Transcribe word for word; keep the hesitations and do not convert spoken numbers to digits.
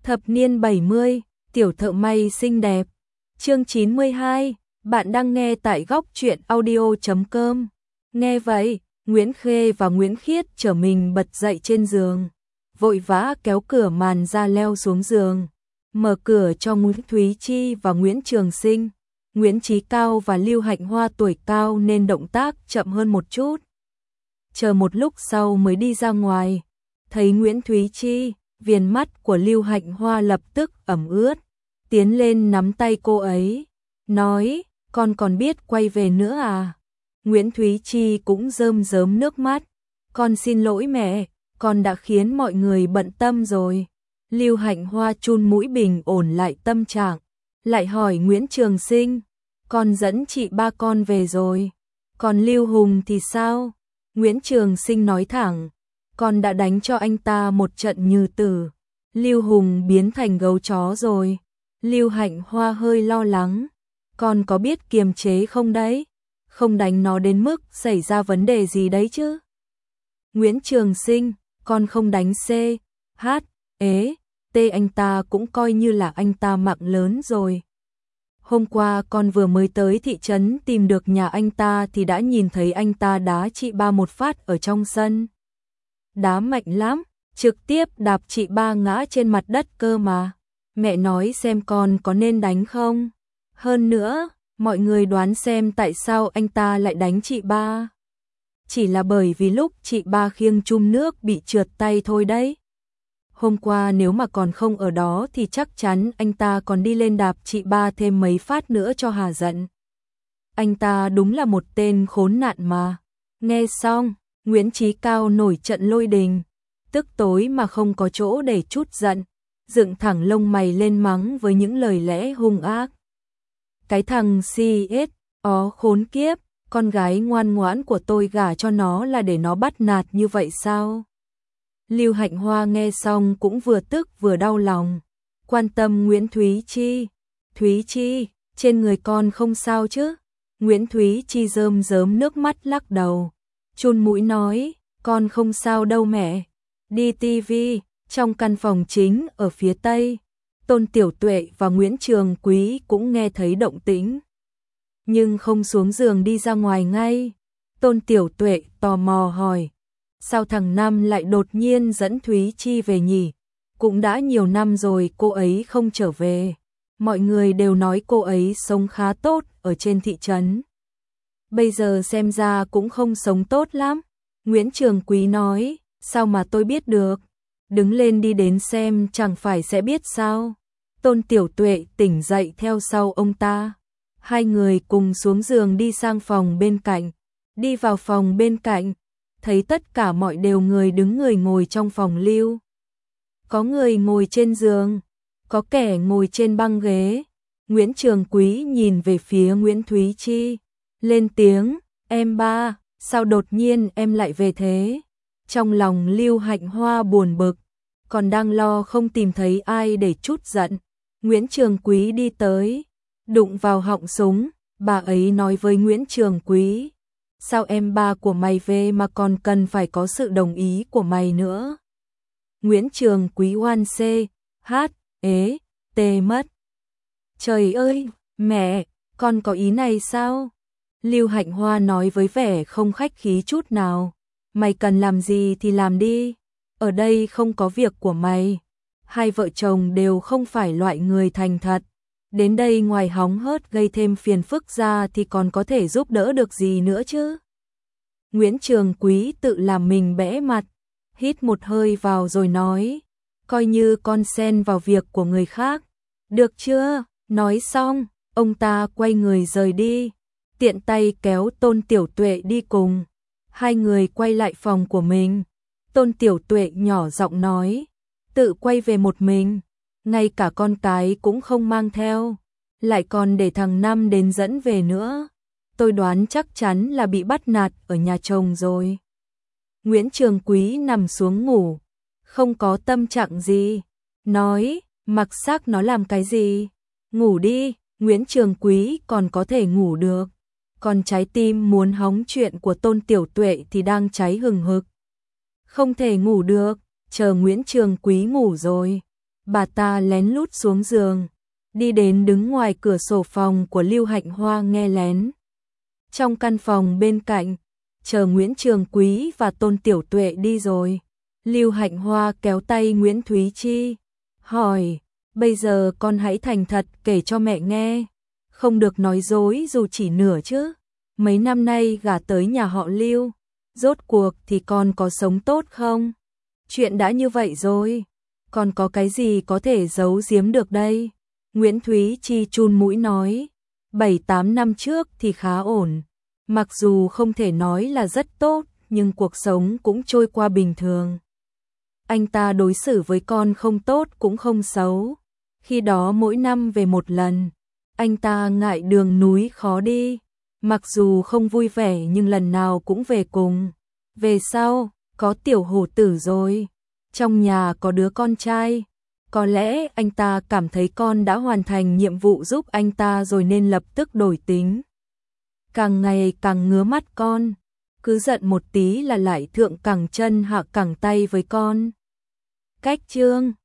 Thập niên bảy mươi, tiểu thợ may xinh đẹp. Chương chín mươi hai, bạn đang nghe tại góc truyện audio chấm com. Nghe vậy, Nguyễn Khê và Nguyễn Khiết trở mình bật dậy trên giường, vội vã kéo cửa màn ra leo xuống giường, mở cửa cho Nguyễn Thúy Chi và Nguyễn Trường Sinh. Nguyễn Chí Cao và Lưu Hạnh Hoa tuổi cao nên động tác chậm hơn một chút. Chờ một lúc sau mới đi ra ngoài, thấy Nguyễn Thúy Chi, viền mắt của Lưu Hạnh Hoa lập tức ẩm ướt, tiến lên nắm tay cô ấy, nói, con còn biết quay về nữa à? Nguyễn Thúy Chi cũng rơm rớm nước mắt, con xin lỗi mẹ, con đã khiến mọi người bận tâm rồi. Lưu Hạnh Hoa chun mũi bình ổn lại tâm trạng, lại hỏi Nguyễn Trường Sinh, con dẫn chị ba con về rồi, còn Lưu Hùng thì sao? Nguyễn Trường Sinh nói thẳng, con đã đánh cho anh ta một trận như tử, Lưu Hùng biến thành gấu chó rồi. Lưu Hạnh Hoa hơi lo lắng, con có biết kiềm chế không đấy? Không đánh nó đến mức xảy ra vấn đề gì đấy chứ? Nguyễn Trường Sinh, con không đánh C, H, ế, T anh ta cũng coi như là anh ta mạng lớn rồi. Hôm qua con vừa mới tới thị trấn tìm được nhà anh ta thì đã nhìn thấy anh ta đá chị ba một phát ở trong sân. Đá mạnh lắm, trực tiếp đạp chị ba ngã trên mặt đất cơ mà. Mẹ nói xem con có nên đánh không? Hơn nữa, mọi người đoán xem tại sao anh ta lại đánh chị ba. Chỉ là bởi vì lúc chị ba khiêng chum nước bị trượt tay thôi đấy. Hôm qua nếu mà còn không ở đó thì chắc chắn anh ta còn đi lên đạp chị ba thêm mấy phát nữa cho hà giận. Anh ta đúng là một tên khốn nạn mà. Nghe xong, Nguyễn Chí Cao nổi trận lôi đình, tức tối mà không có chỗ để trút giận, dựng thẳng lông mày lên mắng với những lời lẽ hung ác. Cái thằng xê ét, ó khốn kiếp, con gái ngoan ngoãn của tôi gả cho nó là để nó bắt nạt như vậy sao? Lưu Hạnh Hoa nghe xong cũng vừa tức vừa đau lòng, quan tâm Nguyễn Thúy Chi. Thúy Chi, trên người con không sao chứ? Nguyễn Thúy Chi rơm rớm nước mắt lắc đầu, chun mũi nói, con không sao đâu mẹ. Đi tivi, trong căn phòng chính ở phía tây, Tôn Tiểu Tuệ và Nguyễn Trường Quý cũng nghe thấy động tĩnh, nhưng không xuống giường đi ra ngoài ngay. Tôn Tiểu Tuệ tò mò hỏi, sao thằng Năm lại đột nhiên dẫn Thúy Chi về nhỉ? Cũng đã nhiều năm rồi cô ấy không trở về. Mọi người đều nói cô ấy sống khá tốt ở trên thị trấn. Bây giờ xem ra cũng không sống tốt lắm. Nguyễn Trường Quý nói, sao mà tôi biết được? Đứng lên đi đến xem chẳng phải sẽ biết sao? Tôn Tiểu Tuệ tỉnh dậy theo sau ông ta. Hai người cùng xuống giường đi sang phòng bên cạnh. Đi vào phòng bên cạnh, thấy tất cả mọi đều người đứng người ngồi trong phòng Lưu. Có người ngồi trên giường, có kẻ ngồi trên băng ghế. Nguyễn Trường Quý nhìn về phía Nguyễn Thúy Chi, lên tiếng, em ba, sao đột nhiên em lại về thế? Trong lòng Lưu Hạnh Hoa buồn bực, còn đang lo không tìm thấy ai để trút giận. Nguyễn Trường Quý đi tới, đụng vào họng súng, bà ấy nói với Nguyễn Trường Quý, sao em ba của mày về mà còn cần phải có sự đồng ý của mày nữa? Nguyễn Trường Quý oan C, H, ế, T mất. Trời ơi, mẹ, con có ý này sao? Lưu Hạnh Hoa nói với vẻ không khách khí chút nào, mày cần làm gì thì làm đi, ở đây không có việc của mày. Hai vợ chồng đều không phải loại người thành thật, đến đây ngoài hóng hớt gây thêm phiền phức ra thì còn có thể giúp đỡ được gì nữa chứ? Nguyễn Trường Quý tự làm mình bẽ mặt, hít một hơi vào rồi nói, coi như con xen vào việc của người khác, được chưa? Nói xong, ông ta quay người rời đi, tiện tay kéo Tôn Tiểu Tuệ đi cùng. Hai người quay lại phòng của mình. Tôn Tiểu Tuệ nhỏ giọng nói, tự quay về một mình, ngay cả con cái cũng không mang theo, lại còn để thằng Năm đến dẫn về nữa. Tôi đoán chắc chắn là bị bắt nạt ở nhà chồng rồi. Nguyễn Trường Quý nằm xuống ngủ, không có tâm trạng gì, nói, mặc xác nó làm cái gì? Ngủ đi. Nguyễn Trường Quý còn có thể ngủ được, còn trái tim muốn hóng chuyện của Tôn Tiểu Tuệ thì đang cháy hừng hực. Không thể ngủ được, chờ Nguyễn Trường Quý ngủ rồi, bà ta lén lút xuống giường, đi đến đứng ngoài cửa sổ phòng của Lưu Hạnh Hoa nghe lén. Trong căn phòng bên cạnh, chờ Nguyễn Trường Quý và Tôn Tiểu Tuệ đi rồi, Lưu Hạnh Hoa kéo tay Nguyễn Thúy Chi, hỏi, bây giờ con hãy thành thật kể cho mẹ nghe, không được nói dối dù chỉ nửa chứ. Mấy năm nay gả tới nhà họ Lưu, rốt cuộc thì con có sống tốt không? Chuyện đã như vậy rồi, còn có cái gì có thể giấu giếm được đây? Nguyễn Thúy Chi chun mũi nói, bảy tám năm trước thì khá ổn, mặc dù không thể nói là rất tốt, nhưng cuộc sống cũng trôi qua bình thường. Anh ta đối xử với con không tốt cũng không xấu, khi đó mỗi năm về một lần, anh ta ngại đường núi khó đi, mặc dù không vui vẻ nhưng lần nào cũng về cùng. Về sau, có tiểu hổ tử rồi, trong nhà có đứa con trai, có lẽ anh ta cảm thấy con đã hoàn thành nhiệm vụ giúp anh ta rồi nên lập tức đổi tính. Càng ngày càng ngứa mắt con, cứ giận một tí là lại thượng cẳng chân hạ cẳng tay với con. Cách chương